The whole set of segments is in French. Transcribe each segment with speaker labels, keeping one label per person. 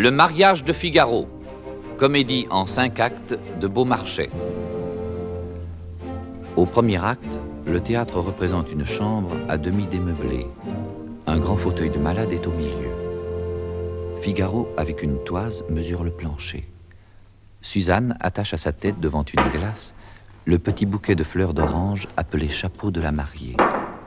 Speaker 1: Le mariage de Figaro, comédie en 5 actes de Beaumarchais. Au premier acte, le théâtre représente une chambre à demi démeublée. Un grand fauteuil de malade est au milieu. Figaro, avec une toise, mesure le plancher. Suzanne attache à sa tête, devant une glace, le petit bouquet de fleurs d'orange appelé chapeau de la mariée.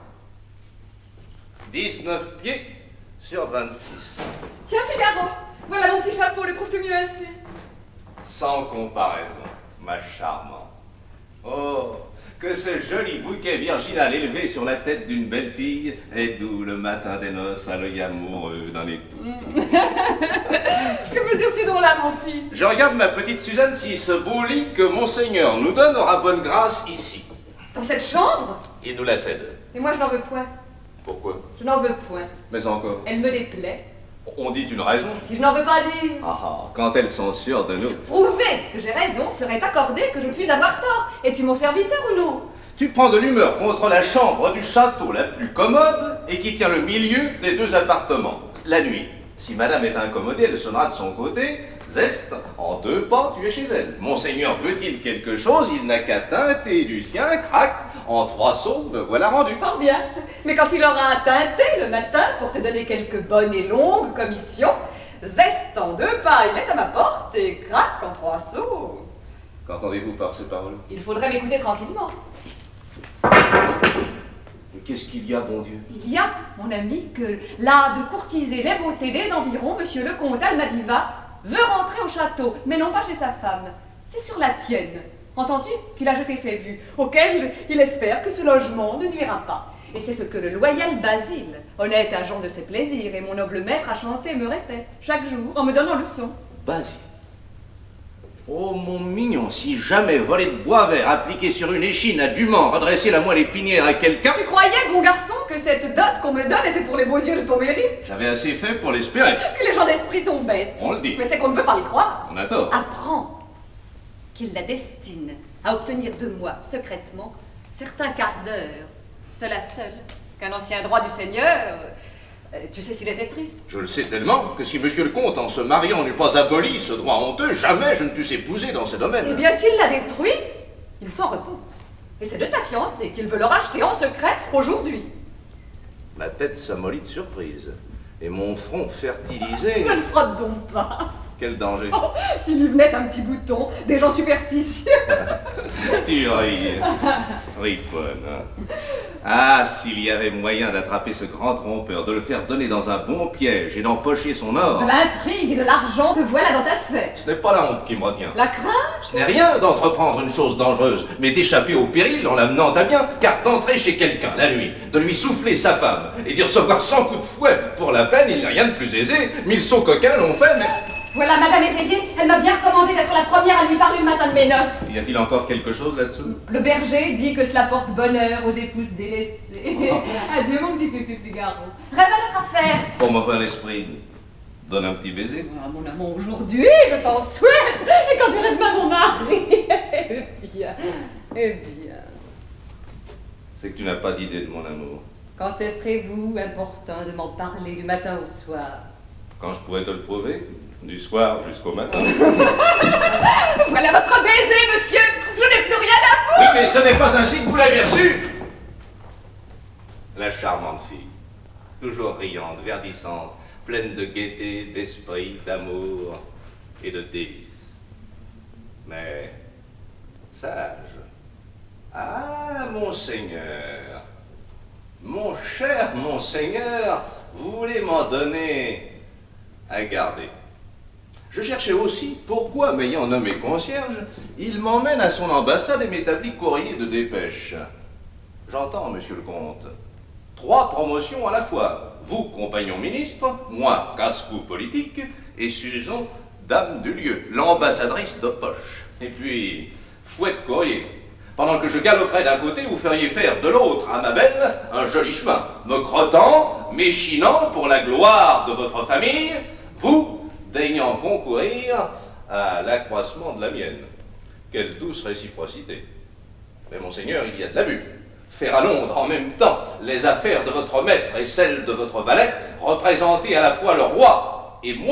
Speaker 2: 19 pieds sur 26.
Speaker 3: Tiens, Figaro, voilà mon petit chapeau, le trouves-tu mieux ainsi?
Speaker 2: Sans comparaison, ma charmante. Oh, que ce joli bouquet virginal élevé sur la tête d'une belle fille est doux le matin des noces à l'œil amoureux d'un époux.
Speaker 3: Que mesures-tu donc là, mon fils?
Speaker 2: Je regarde ma petite Suzanne si ce beau lit que Monseigneur nous donne aura bonne grâce ici.
Speaker 3: Dans cette chambre?
Speaker 2: Il nous la cède.
Speaker 3: Et moi, je n'en veux point.
Speaker 2: Pourquoi?
Speaker 3: Je n'en veux point.
Speaker 2: Mais encore.
Speaker 3: Elle me déplaît.
Speaker 2: On dit une raison.
Speaker 3: Si je n'en veux pas dire.
Speaker 2: Quand elles sont sûres de nous.
Speaker 3: Prouver que j'ai raison serait accordé que je puis avoir tort. Es-tu mon serviteur ou non?
Speaker 2: Tu prends de l'humeur contre la chambre du château la plus commode et qui tient le milieu des 2 appartements. La nuit, si madame est incommodée, elle sonnera de son côté. Zeste, en 2 pas, tu es chez elle. Monseigneur veut-il quelque chose? Il n'a qu'à teinter du sien, crac, en 3 sauts, me voilà rendu.
Speaker 3: Fort bien. Mais quand il aura teinté le matin pour te donner quelques bonnes et longues commissions, zeste en 2 pas, il est à ma porte et crac en 3 sauts.
Speaker 2: Qu'entendez-vous par ces paroles?
Speaker 3: Il faudrait m'écouter tranquillement.
Speaker 2: Mais qu'est-ce qu'il y a, bon Dieu?
Speaker 3: Il y a, mon ami, que l'art de courtiser les beautés des environs, monsieur le comte Almaviva, veut rentrer au château, mais non pas chez sa femme. C'est sur la tienne. Entends-tu qu'il a jeté ses vues, auxquelles il espère que ce logement ne nuira pas. Et c'est ce que le loyal Basile, honnête agent de ses plaisirs et mon noble maître à chanter, me répète chaque jour en me donnant leçon.
Speaker 2: Basile. Oh mon mignon, si jamais voler de bois vert appliqué sur une échine a dûment redresser la moelle épinière à quelqu'un...
Speaker 3: Tu croyais, bon garçon, que cette dot qu'on me donne était pour les beaux yeux de ton mérite?
Speaker 2: J'avais assez fait pour l'espérer.
Speaker 3: Puis les gens d'esprit sont bêtes.
Speaker 2: On le dit.
Speaker 3: Mais c'est qu'on ne veut pas les croire.
Speaker 2: On a tort.
Speaker 3: Apprends qu'il la destine à obtenir de moi, secrètement, certains quarts d'heure, cela seul, qu'un ancien droit du Seigneur... tu sais s'il était triste?
Speaker 2: Je le sais tellement que si monsieur le comte, en se mariant, n'eût pas aboli ce droit honteux, jamais je ne t'eusse épousé dans ces domaines.
Speaker 3: Eh bien, s'il l'a détruit, il s'en repent. Et c'est de ta fiancée qu'il veut le racheter en secret aujourd'hui.
Speaker 2: Ma tête s'amollit de surprise, et mon front fertilisé...
Speaker 3: Ne le frotte donc pas.
Speaker 2: Quel danger.
Speaker 3: Oh, s'il y venait un petit bouton, des gens superstitieux.
Speaker 2: Tu ris, friponne. Ah, s'il y avait moyen d'attraper ce grand trompeur, de le faire donner dans un bon piège et d'empocher son or...
Speaker 3: De l'intrigue et de l'argent, te voilà dans ta sphère.
Speaker 2: Ce n'est pas la honte qui me retient.
Speaker 3: La crainte?
Speaker 2: Ce n'est rien d'entreprendre une chose dangereuse, mais d'échapper au péril en l'amenant à bien, car d'entrer chez quelqu'un la nuit, de lui souffler sa femme et d'y recevoir 100 coups de fouet pour la peine, il n'y a rien de plus aisé. 1000 sauts coquins l'ont fait, mais...
Speaker 3: Voilà, madame éveillée, elle m'a bien recommandé d'être la première à lui parler le matin de mes noces.
Speaker 2: Y a-t-il encore quelque chose là-dessous?
Speaker 3: Le berger dit que cela porte bonheur aux épouses délaissées. Adieu, mon petit Fifi Figaro. Rêve à notre affaire.
Speaker 2: Pour m'ouvrir l'esprit, donne un petit baiser.
Speaker 3: Ah, mon amour, aujourd'hui, je t'en souhaite. Et quand irait demain mon mari? Eh bien.
Speaker 2: C'est que tu n'as pas d'idée de mon amour.
Speaker 3: Quand cesserez-vous, importun, de m'en parler du matin au soir?
Speaker 2: Quand je pourrais te le prouver, du soir jusqu'au matin.
Speaker 3: Voilà votre baiser, monsieur. Je n'ai plus rien à vous.
Speaker 2: Oui, mais ce n'est pas ainsi que vous l'avez reçu. La charmante fille, toujours riante, verdissante, pleine de gaieté, d'esprit, d'amour et de délices. Mais sage. Ah, monseigneur, mon cher monseigneur, vous voulez m'en donner à garder. Je cherchais aussi pourquoi, m'ayant nommé concierge, il m'emmène à son ambassade et m'établit courrier de dépêche. J'entends, monsieur le comte, 3 promotions à la fois. Vous, compagnon ministre, moi, casse-cou politique, et Susan, dame du lieu, l'ambassadrice de poche. Et puis, fouette courrier. Pendant que je galoperais d'un côté, vous feriez faire de l'autre à ma belle un joli chemin, me crottant, m'échinant pour la gloire de votre famille, vous, daignant concourir à l'accroissement de la mienne. Quelle douce réciprocité. Mais monseigneur, il y a de l'abus. Faire à Londres en même temps les affaires de votre maître et celles de votre valet, représenter à la fois le roi et moi,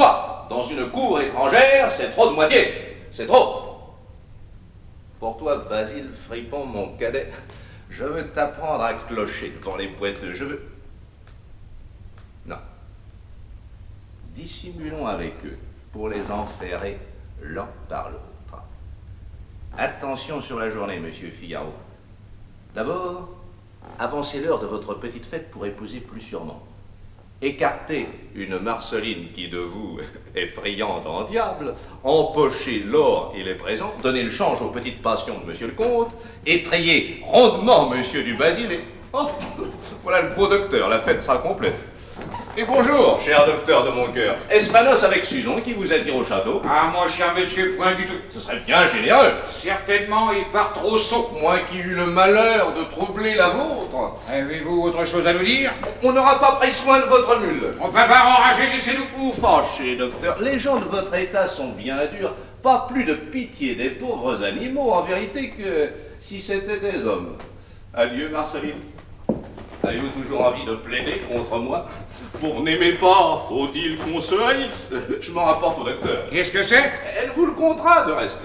Speaker 2: moi, dans une cour étrangère, c'est trop de moitié. C'est trop. Pour toi, Basile Fripon, mon cadet, je veux t'apprendre à clocher devant les boiteux. Je veux... Non. Dissimulons avec eux pour les enferrer l'un par l'autre. Attention sur la journée, monsieur Figaro. D'abord, avancez l'heure de votre petite fête pour épouser plus sûrement. Écartez une Marceline qui de vous est friande en diable, empochez l'or et les présents, donnez le change aux petites passions de monsieur le comte, étrayez rondement monsieur du Basile et... Oh, voilà le gros docteur, la fête sera complète. Et bonjour, cher docteur de mon cœur. Est-ce Manos avec Suzon qui vous attire au château?
Speaker 4: Ah, mon cher monsieur, point du tout.
Speaker 2: Ce serait bien généreux.
Speaker 4: Certainement, il part trop sot.
Speaker 2: Moi qui eus le malheur de troubler la vôtre.
Speaker 4: Avez-vous autre chose à nous dire?
Speaker 2: On n'aura pas pris soin de votre mule.
Speaker 4: On peut pas enrager, laissez-nous.
Speaker 2: Vous fâchez, docteur. Les gens de votre état sont bien durs. Pas plus de pitié des pauvres animaux, en vérité, que si c'était des hommes. Adieu, Marceline. Avez-vous toujours envie de plaider contre moi? Pour n'aimer pas, faut-il qu'on se haïsse? Je m'en rapporte au docteur.
Speaker 4: Qu'est-ce que c'est?
Speaker 2: Elle vous le comptera, de reste.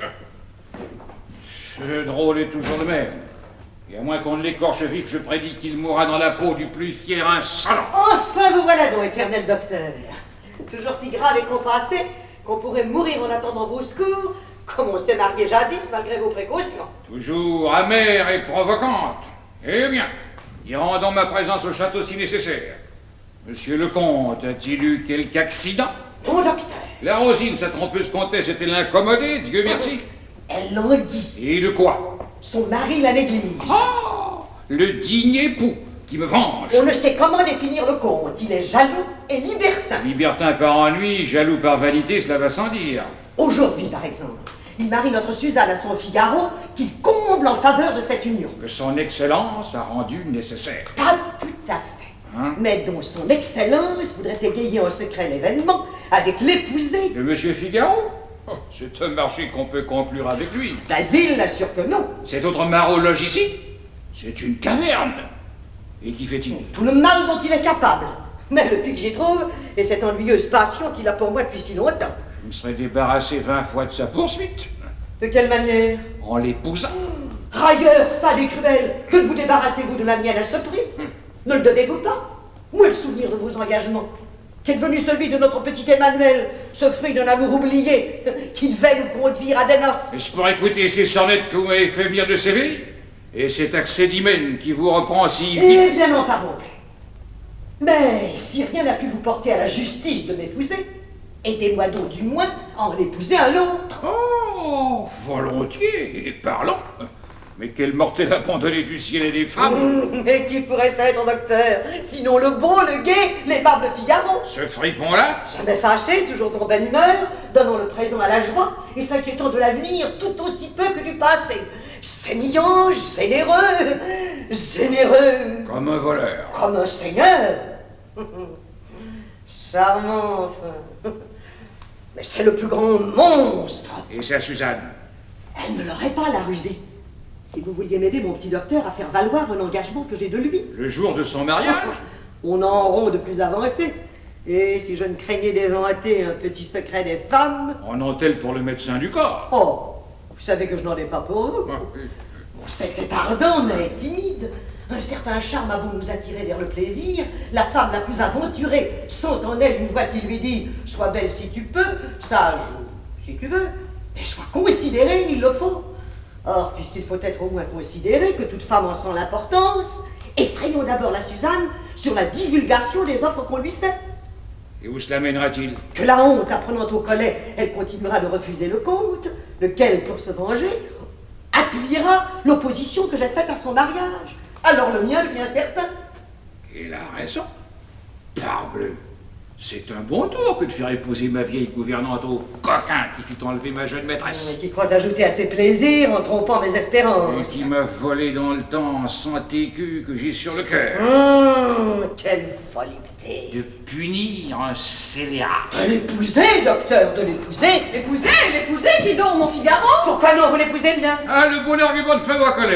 Speaker 4: Ce drôle est toujours le même. Et à moins qu'on ne l'écorche vif, je prédis qu'il mourra dans la peau du plus fier insolent.
Speaker 5: Enfin, vous voilà donc, éternel docteur. Toujours si grave et compassé qu'on pourrait mourir en attendant vos secours, comme on s'est marié jadis malgré vos précautions.
Speaker 4: Toujours amère et provocante. Eh bien, y rendons ma présence au château si nécessaire. Monsieur le comte a-t-il eu quelque accident?
Speaker 5: Mon docteur,
Speaker 4: La Rosine, sa trompeuse comtesse, était-elle incommodée, Dieu merci?
Speaker 5: elle languit.
Speaker 4: Et de quoi?
Speaker 5: Son mari la néglige.
Speaker 4: Oh, le digne époux qui me venge.
Speaker 5: On ne sait comment définir le comte. Il est jaloux et libertin.
Speaker 4: Libertin par ennui, jaloux par vanité, cela va sans dire.
Speaker 5: Aujourd'hui, par exemple, il marie notre Suzanne à son Figaro, qu'il comble en faveur de cette union.
Speaker 4: Que son excellence a rendu nécessaire.
Speaker 5: Pas tout à fait.
Speaker 4: Hein?
Speaker 5: Mais dont son excellence voudrait égayer en secret l'événement avec l'épousée.
Speaker 4: De Monsieur Figaro? Oh, c'est un marché qu'on peut conclure avec lui.
Speaker 5: Basile l'assure que non.
Speaker 4: Cet autre maraud loge ici? C'est une caverne. Et qu'y fait-il?
Speaker 5: Tout le mal dont il est capable. Mais le pis que j'y trouve est cette ennuyeuse passion qu'il a pour moi depuis si longtemps.
Speaker 4: Je me serais débarrassé 20 fois de sa poursuite.
Speaker 5: De quelle manière?
Speaker 4: En l'épousant.
Speaker 5: Railleur, fade et cruel, que vous débarrassez-vous de la mienne à ce prix? Ne le devez-vous pas? Où est le souvenir de vos engagements? Qui est devenu celui de notre petit Emmanuel, ce fruit d'un amour oublié, qui devait nous conduire à des noces?
Speaker 4: Est-ce pour écouter ces sornettes que vous m'avez fait venir de Séville? Et cet accès d'hymen qui vous reprend si vite?
Speaker 5: Eh bien, n'en parlons plus. Mais si rien n'a pu vous porter à la justice de m'épouser, aidez-moi donc du moins à en épouser un autre.
Speaker 4: Oh, volontiers, et parlons. Mais quel mortel abandonné du ciel et des femmes!
Speaker 5: Et qui pourrait ça être, docteur? Sinon le beau, le gai, l'aimable Figaro.
Speaker 4: Ce fripon-là?
Speaker 5: Jamais fâché, toujours en bonne humeur, donnant le présent à la joie et s'inquiétant de l'avenir tout aussi peu que du passé. Saignant, généreux, généreux.
Speaker 4: Comme un voleur.
Speaker 5: Comme un seigneur. Charmant, enfin. Mais c'est le plus grand monstre.
Speaker 4: Et sa Suzanne?
Speaker 5: Elle ne l'aurait pas, la rusée. Si vous vouliez m'aider, mon petit docteur, à faire valoir un engagement que j'ai de lui.
Speaker 4: Le jour de son mariage?
Speaker 5: On en rond de plus avancé. Et si je ne craignais d'éventer un petit secret des femmes...
Speaker 4: En ont-elles pour le médecin du corps?
Speaker 5: Oh, vous savez que je n'en ai pas pour vous. On sait que c'est ardent, mais timide. Un certain charme a beau nous attirer vers le plaisir, la femme la plus aventurée sent en elle une voix qui lui dit « Sois belle si tu peux, sage si tu veux, mais sois considérée, il le faut. » Or, puisqu'il faut être au moins considéré, que toute femme en sent l'importance, effrayons d'abord la Suzanne sur la divulgation des offres qu'on lui fait.
Speaker 4: Et où cela mènera-t-il?
Speaker 5: Que la honte apprenant au collet, elle continuera de refuser le comte, lequel, pour se venger, appuiera l'opposition que j'ai faite à son mariage. Alors le mien devient certain.
Speaker 4: Il a raison. Parbleu. C'est un bon tour que de faire épouser ma vieille gouvernante au coquin qui fit enlever ma jeune maîtresse.
Speaker 5: Qui croit ajouter à ses plaisirs en trompant mes
Speaker 4: Et
Speaker 5: espérances.
Speaker 4: qui m'a volé dans le temps 100 écus que j'ai sur le cœur.
Speaker 5: Quelle volupté.
Speaker 4: De punir un scélérat.
Speaker 5: De l'épouser, docteur, de l'épouser.
Speaker 3: L'épouser qui donc, mon Figaro?
Speaker 5: Pourquoi non, vous l'épousez bien?
Speaker 4: Ah, le bon argument de femme en colère.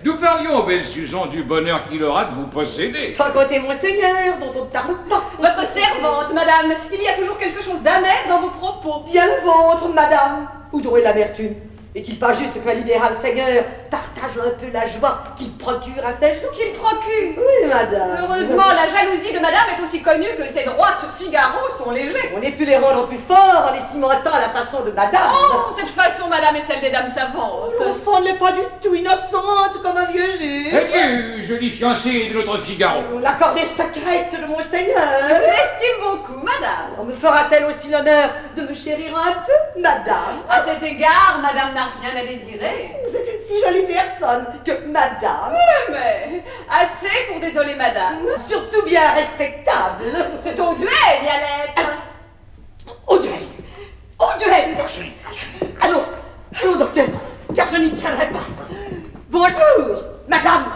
Speaker 4: Nous parlions, belle Susan, du bonheur qu'il aura de vous posséder.
Speaker 5: Sans compter Monseigneur, dont on ne parle pas.
Speaker 3: Votre servante, madame. Il y a toujours quelque chose d'amer dans vos propos.
Speaker 5: Bien le vôtre, madame. Où donc est l'amertume? Est-il pas juste qu'un libéral seigneur partage un peu la joie qu'il procure à ses gens?
Speaker 3: Qu'il procure.
Speaker 5: Oui, madame.
Speaker 3: Heureusement, la jalousie de madame est aussi connue que ses droits sur Figaro sont légers.
Speaker 5: On ait pu les rendre plus forts en les cimentant à la façon de madame.
Speaker 3: Oh, cette façon, madame, est celle des dames savantes.
Speaker 5: L'enfant n'est pas du tout innocente comme un vieux juge.
Speaker 4: Adieu, jolie fiancée de notre Figaro.
Speaker 5: L'accordée secrète de
Speaker 3: Je
Speaker 5: Monseigneur.
Speaker 3: vous estime beaucoup, madame.
Speaker 5: On me fera-t-elle aussi l'honneur de me chérir un peu, madame?
Speaker 3: À cet égard, madame n'a rien à désirer.
Speaker 5: Vous êtes une si jolie personne que madame,
Speaker 3: Mais assez pour désoler madame.
Speaker 5: surtout bien respectable.
Speaker 3: C'est au duel, y a l'être.
Speaker 5: Au duel! Au duel! Allons, allons, docteur, car je n'y tiendrai pas. Bonjour, madame.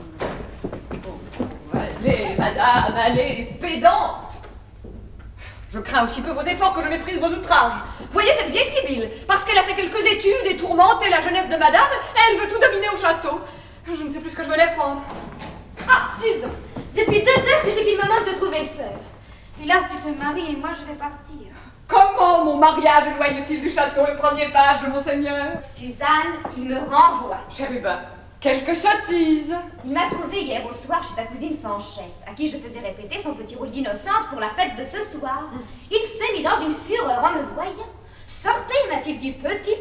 Speaker 3: Allez, madame, allez, pédante. Je crains aussi peu vos efforts que je méprise vos outrages. Voyez cette vieille Sibylle, parce qu'elle a fait quelques études et tourmenté la jeunesse de madame, elle veut tout dominer au château. Je ne sais plus ce que je veux les prendre.
Speaker 6: Ah, Susan, depuis 2 heures que j'ai mis maman de te trouver seule. Hélas, tu te maries et moi je vais partir.
Speaker 3: Comment mon mariage éloigne-t-il du château le premier page de monseigneur?
Speaker 6: Suzanne, il me renvoie.
Speaker 3: Chérubin, quelques sottises.
Speaker 6: Il m'a trouvé hier au soir chez ta cousine Fanchette, à qui je faisais répéter son petit rôle d'innocente pour la fête de ce soir. Il s'est mis dans une fureur en me voyant. Sortez, m'a-t-il dit, petit.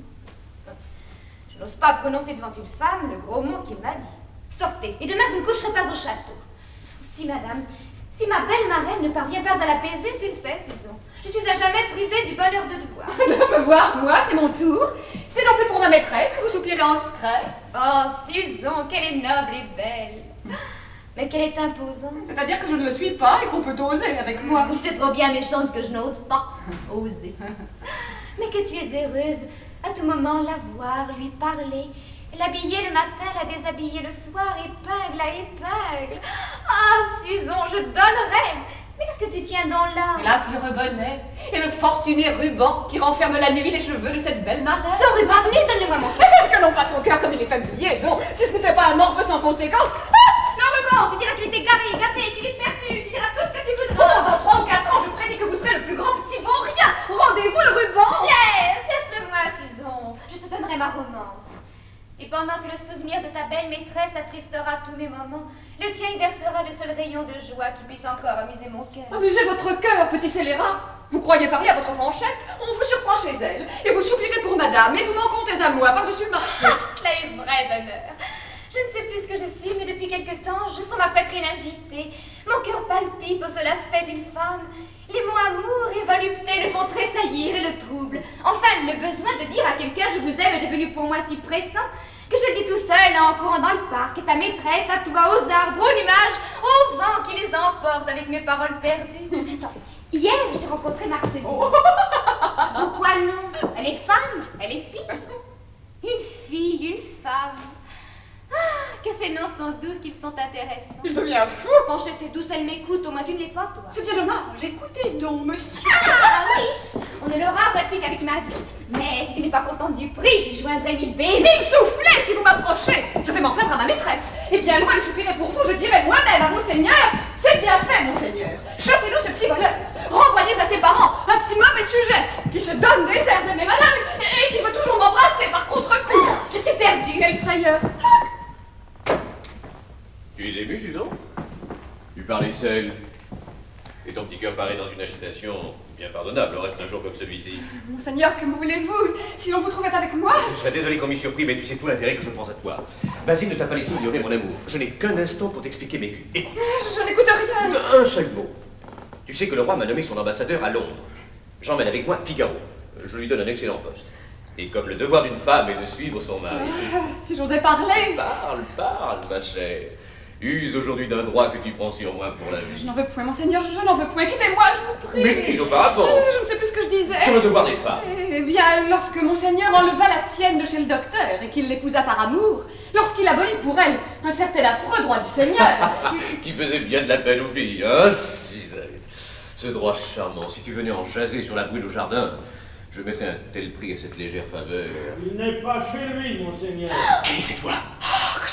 Speaker 6: Je n'ose pas prononcer devant une femme le gros mot qu'il m'a dit. Sortez, et demain vous ne coucherez pas au château. Si, madame, si ma belle marraine ne parvient pas à l'apaiser, c'est fait, Susan. Je suis à jamais privée du bonheur de te voir.
Speaker 3: De me voir, moi, c'est mon tour. C'est non plus pour ma maîtresse que vous soupirez en secret.
Speaker 6: Oh, Susan, qu'elle est noble et belle. Mais qu'elle est imposante.
Speaker 3: C'est-à-dire que je ne le suis pas et qu'on peut oser avec moi.
Speaker 6: C'est trop bien méchante que je n'ose pas oser. Mais que tu es heureuse à tout moment la voir, lui parler, l'habiller le matin, la déshabiller le soir, épingle à épingle. Ah, Susan, je donnerais. Mais qu'est-ce que tu tiens dans l'art?
Speaker 3: Hélas, le rebonnet et le fortuné ruban qui renferme la nuit les cheveux de cette belle marraine.
Speaker 6: Ce ruban, venez, donne-le-moi mon cœur.
Speaker 3: Que l'on passe au cœur comme il est familier, donc, si ce n'était pas un morveux sans conséquence. Ah, le ruban!
Speaker 6: Tu diras qu'il est égaré, gâté, qu'il est perdu. Tu diras tout ce que tu
Speaker 3: Oh,
Speaker 6: voudras.
Speaker 3: dans 3 ou 4 ans, je prédis que vous serez le plus grand petit vaurien. Rendez-vous le ruban!
Speaker 6: Laisse-le-moi, Susan. Je te donnerai ma romance. Et pendant que le souvenir de ta belle maîtresse attristera tous mes moments, le tien y versera le seul rayon de joie qui puisse encore amuser mon cœur.
Speaker 3: Amusez votre cœur, petit scélérat. Vous croyez parler à votre Fanchette? On vous surprend chez elle, et vous soupirez pour madame, et vous m'en comptez à moi par-dessus le marché.
Speaker 6: Ah, cela est vrai d'honneur. Je ne sais plus ce que je suis, mais depuis quelque temps, je sens ma poitrine agitée. Mon cœur palpite au seul aspect d'une femme. Les mots amour et volupté le font tressaillir et le troublent. Enfin, le besoin de dire à quelqu'un je vous aime est devenu pour moi si pressant que je le dis tout seul en courant dans le parc. Et ta maîtresse, à toi, aux arbres, aux nuages, au vent qui les emporte avec mes paroles perdues. Attends, hier, j'ai rencontré Marceline. Pourquoi non? Elle est femme, elle est fille. Une fille, une femme. Ah, que ces noms sont doux, qu'ils sont intéressants.
Speaker 3: Il devient fou.
Speaker 6: Fanchette est douce, elle m'écoute, au moins tu ne l'es pas, toi.
Speaker 3: C'est bien dommage. Écoutez donc, monsieur.
Speaker 6: Ah, riche. On est le rat pratique avec ma vie. Mais si tu n'es pas contente du prix, j'y joindrai 1000 baisers.
Speaker 3: Mille soufflets si vous m'approchez. Je vais m'en plaindre à ma maîtresse. Et bien loin de soupirer pour vous, je dirai moi-même à monseigneur. C'est bien fait, monseigneur. Chassez-nous ce petit voleur. Renvoyez à ses parents un petit mauvais sujet qui se donne des airs d'aimer madame et qui veut toujours m'embrasser par contre-coup.
Speaker 6: Je suis perdue.
Speaker 3: Quelle frayeur.
Speaker 2: Tu es ému, Susan? Tu parlais seul. Et ton petit cœur paraît dans une agitation bien pardonnable, reste un jour comme celui-ci.
Speaker 3: Monseigneur, que voulez-vous? Si l'on vous trouvait avec moi...
Speaker 2: Je serais désolé qu'on m'y surpris, mais tu sais tout l'intérêt que je prends à toi. Basile ne t'a pas laissé ignorer mon amour. Je n'ai qu'un instant pour t'expliquer mes vues. Et
Speaker 3: Je n'écoute rien.
Speaker 2: un seul mot. Tu sais que le roi m'a nommé son ambassadeur à Londres. J'emmène avec moi Figaro. Je lui donne un excellent poste. Et comme le devoir d'une femme est de suivre son mari...
Speaker 3: Si j'osais parler.
Speaker 2: Parle, ma chère. Use aujourd'hui d'un droit que tu prends sur moi pour la
Speaker 3: Je
Speaker 2: vie.
Speaker 3: n'en veux point, monseigneur, je n'en veux point. Quittez-moi, je vous prie.
Speaker 2: Mais dis auparavant.
Speaker 3: Je ne sais plus ce que je disais.
Speaker 2: Sur le devoir des femmes.
Speaker 3: Eh bien, lorsque monseigneur enleva la sienne de chez le docteur et qu'il l'épousa par amour, lorsqu'il abolit pour elle un certain affreux droit du Seigneur,
Speaker 2: Qui faisait bien de la peine aux filles, hein, Suzette. Ce droit charmant, si tu venais en jaser sur la brûle au jardin, je mettrais un tel prix à cette légère faveur.
Speaker 7: Il n'est pas chez lui, monseigneur.
Speaker 2: Quelle est cette voix?
Speaker 3: que je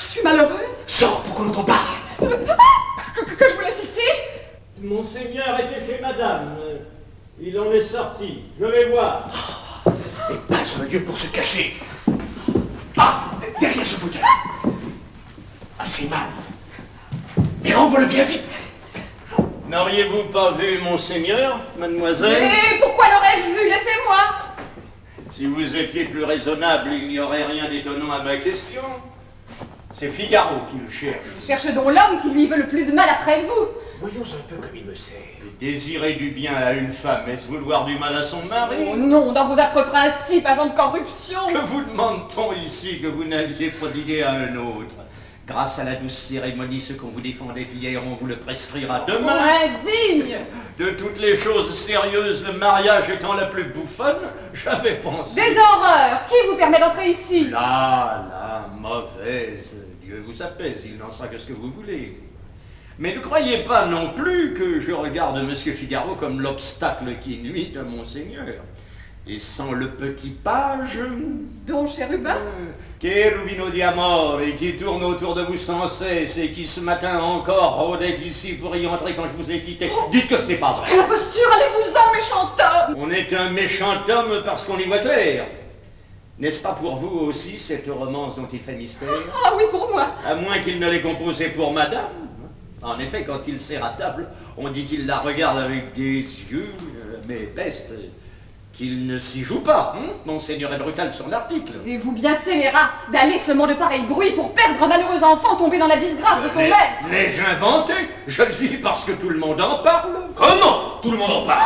Speaker 3: suis malheureuse.
Speaker 7: Sors pour qu'on n'entende pas.
Speaker 3: Que je vous laisse ici.
Speaker 8: Monseigneur était chez madame. Il en est sorti. Je vais voir.
Speaker 7: Et pas un lieu pour se cacher. Ah, derrière ce fauteuil. Assez mal. Mais renvoie-le bien vite.
Speaker 8: N'auriez-vous pas vu Monseigneur, mademoiselle?
Speaker 3: Mais pourquoi l'aurais-je vu? Laissez-moi.
Speaker 8: Si vous étiez plus raisonnable, il n'y aurait rien d'étonnant à ma question. C'est Figaro qui le cherche.
Speaker 3: Cherche donc l'homme qui lui veut le plus de mal après vous.
Speaker 7: Voyons un peu comme il me sait.
Speaker 8: Désirer du bien à une femme, est-ce vouloir du mal à son mari?
Speaker 3: Oh non, dans vos affreux principes, agent de corruption.
Speaker 8: Que vous demande-t-on ici que vous n'aviez prodigué à un autre? Grâce à la douce cérémonie, ce qu'on vous défendait hier, on vous le prescrira demain.
Speaker 3: Indigne.
Speaker 8: De toutes les choses sérieuses, le mariage étant la plus bouffonne, j'avais pensé...
Speaker 3: Des horreurs. Qui vous permet d'entrer ici?
Speaker 8: Là, mauvaise. Dieu vous apaise, il n'en sera que ce que vous voulez. Mais ne croyez pas non plus que je regarde Monsieur Figaro comme l'obstacle qui nuit à Monseigneur. Et sans le petit page...
Speaker 3: Don Chérubin?
Speaker 8: Cherubino di amore, qui tourne autour de vous sans cesse et qui ce matin encore rôdait ici pour y entrer quand je vous ai quitté. Dites que ce n'est pas vrai.
Speaker 3: Quelle posture, allez-vous-en, méchant homme.
Speaker 8: On est un méchant homme parce qu'on y voit clair. N'est-ce pas pour vous aussi cette romance dont il fait mystère?
Speaker 3: Ah oui, pour moi.
Speaker 8: À moins qu'il ne l'ait composée pour madame. En effet, quand il sert à table, on dit qu'il la regarde avec des yeux, mais peste, qu'il ne s'y joue pas. Monseigneur est brutal sur l'article.
Speaker 3: Et vous bien scélérat d'aller semant de pareil bruit pour perdre un malheureux enfant tombé dans la disgrâce de son maître.
Speaker 8: L'ai-je inventé? Je le dis parce que tout le monde en parle.
Speaker 7: Comment? Tout le monde en parle.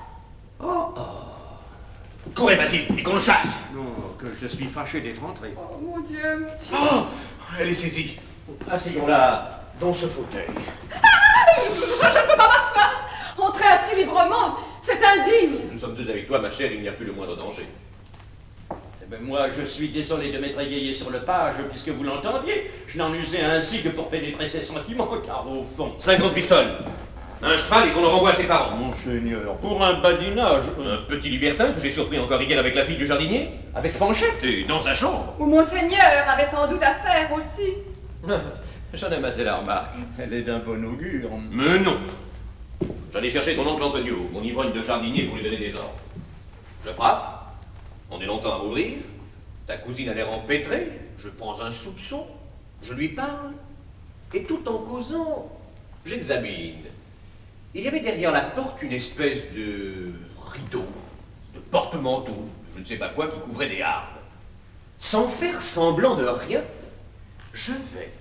Speaker 7: Courez, Basile, et qu'on le chasse.
Speaker 8: Non, que je suis fâché d'être entré.
Speaker 3: Oh mon Dieu.
Speaker 7: Oh, elle est saisie. Asseyons-la dans ce fauteuil.
Speaker 3: Je ne peux pas m'asseoir. Entrez assis librement, c'est indigne.
Speaker 2: Nous sommes deux avec toi, ma chère, il n'y a plus le moindre danger.
Speaker 8: Eh ben moi, je suis désolé de m'être égayé sur le page, puisque vous l'entendiez. Je n'en usais ainsi que pour pénétrer ses sentiments, car au fond...
Speaker 2: 50 pistoles, un cheval et qu'on le renvoie à ses parents.
Speaker 8: Monseigneur, pour un badinage...
Speaker 2: Un petit libertin que j'ai surpris encore hier avec la fille du jardinier.
Speaker 8: Avec Fanchette.
Speaker 2: Et dans sa chambre.
Speaker 3: Ou Monseigneur avait sans doute affaire aussi.
Speaker 2: J'en ai assez la remarque.
Speaker 8: Elle est d'un bon augure.
Speaker 2: Mais non. J'allais chercher ton oncle Antonio, mon ivrogne de jardinier, pour lui donner des ordres. Je frappe. On est longtemps à ouvrir. Ta cousine a l'air empêtrée. Je prends un soupçon. Je lui parle. Et tout en causant, j'examine. Il y avait derrière la porte une espèce de rideau, de porte-manteau, je ne sais pas quoi, qui couvrait des hardes. Sans faire semblant de rien, je vais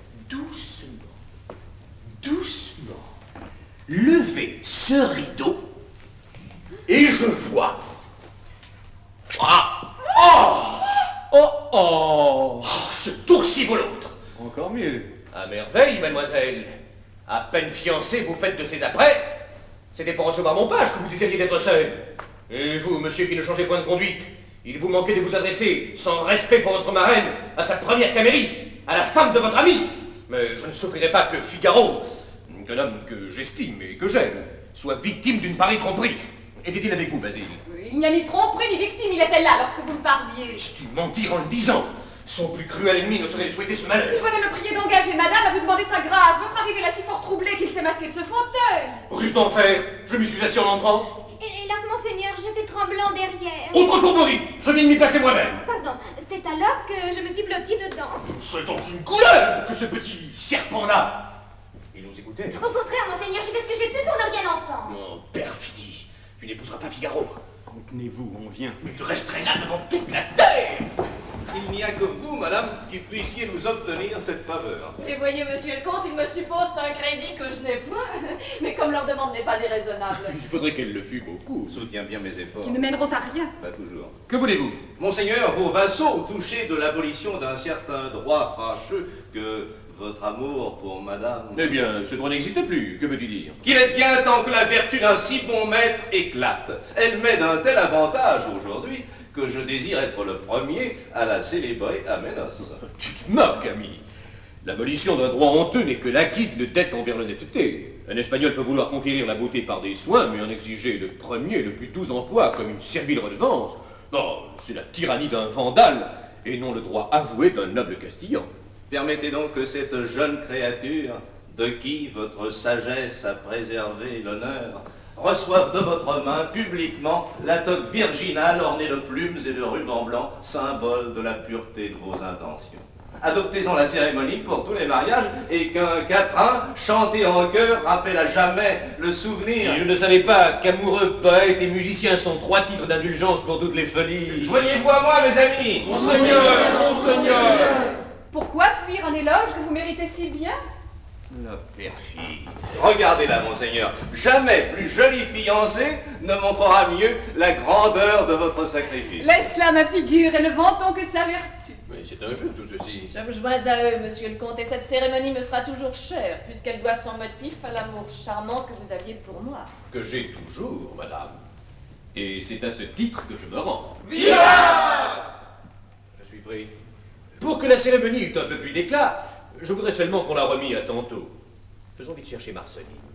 Speaker 2: doucement, lever ce rideau et je vois... Ce tourcis l'autre.
Speaker 8: Encore mieux.
Speaker 2: À merveille, mademoiselle. À peine fiancée, vous faites de ses apprêts. C'était pour recevoir mon page que vous désiriez d'être seul. Et vous, monsieur qui ne changez point de conduite, il vous manquait de vous adresser, sans respect pour votre marraine, à sa première camériste, à la femme de votre ami. Mais je ne souffrirai pas que Figaro, qu'un homme que j'estime et que j'aime, soit victime d'une pareille tromperie. Était-il avec vous, Basile?
Speaker 3: Il n'y a ni tromperie ni victime, il était là lorsque vous me parliez.
Speaker 2: Laisses-tu mentir en le disant? Son plus cruel ennemi ne saurait lui souhaiter ce malheur.
Speaker 3: Il venait me prier d'engager madame à vous demander sa grâce. Votre arrivée l'a si fort troublé qu'il s'est masqué de ce fauteuil.
Speaker 2: Ruse d'enfer, je m'y suis assis en entrant.
Speaker 6: Hélas, Monseigneur, j'étais tremblant derrière.
Speaker 2: Autre fourberie, je viens de m'y placer moi-même.
Speaker 6: Pardon, c'est alors que je me suis blottie dedans.
Speaker 2: C'est donc une couleuvre que ce petit serpent-là. Il nous écoutait.
Speaker 6: Au contraire, Monseigneur, j'ai fait ce que j'ai pu pour ne rien entendre.
Speaker 2: Oh, perfidie, tu n'épouseras pas Figaro.
Speaker 8: Contenez-vous, on vient.
Speaker 2: Mais tu resterais là devant toute la terre.
Speaker 9: Il n'y a que vous, madame, qui puissiez nous obtenir cette faveur.
Speaker 3: Et voyez, monsieur le comte, il me suppose un crédit que je n'ai point. Mais comme leur demande n'est pas déraisonnable.
Speaker 9: Il faudrait qu'elle le fût beaucoup. Soutiens bien mes efforts.
Speaker 3: Qui ne mèneront à rien.
Speaker 9: Pas toujours.
Speaker 2: Que voulez-vous?
Speaker 9: Monseigneur, vos vassaux, touchés de l'abolition d'un certain droit fâcheux que votre amour pour madame...
Speaker 2: Eh bien, ce droit n'existe plus. Que veux-tu dire?
Speaker 9: Qu'il est bien temps que la vertu d'un si bon maître éclate. Elle m'est d'un tel avantage aujourd'hui que je désire être le premier à la célébrer à mes noces.
Speaker 2: Tu te moques, ami. L'abolition d'un droit honteux n'est que l'acquis d'une dette envers l'honnêteté. Un Espagnol peut vouloir conquérir la beauté par des soins, mais en exiger le premier, le plus doux emploi comme une servile redevance. Non, c'est la tyrannie d'un vandale, et non le droit avoué d'un noble castillan.
Speaker 9: Permettez donc que cette jeune créature, de qui votre sagesse a préservé l'honneur, reçoive de votre main publiquement la toque virginale ornée de plumes et de rubans blancs, symbole de la pureté de vos intentions. Adoptez-en la cérémonie pour tous les mariages et qu'un quatrain chanté en chœur rappelle à jamais le souvenir.
Speaker 10: Si je ne savais pas qu'amoureux, poète et musicien sont 3 titres d'indulgence pour toutes les folies.
Speaker 9: Joignez-vous à moi, mes amis.
Speaker 10: Monseigneur, monseigneur.
Speaker 3: Pourquoi fuir un éloge que vous méritez si bien?
Speaker 10: La perfide.
Speaker 9: Regardez-la, monseigneur. Jamais plus jolie fiancée ne montrera mieux la grandeur de votre sacrifice.
Speaker 3: Laisse-la ma figure et ne vantons que sa vertu.
Speaker 10: Mais c'est un jeu tout ceci.
Speaker 11: Je me joins à eux, monsieur le comte, et cette cérémonie me sera toujours chère, puisqu'elle doit son motif à l'amour charmant que vous aviez pour moi.
Speaker 10: Que j'ai toujours, madame. Et c'est à ce titre que je me rends.
Speaker 9: Vivat!
Speaker 10: Je suis pris. Pour que la cérémonie eût un peu plus d'éclat, je voudrais seulement qu'on la remît à tantôt. Faisons vite chercher Marceline.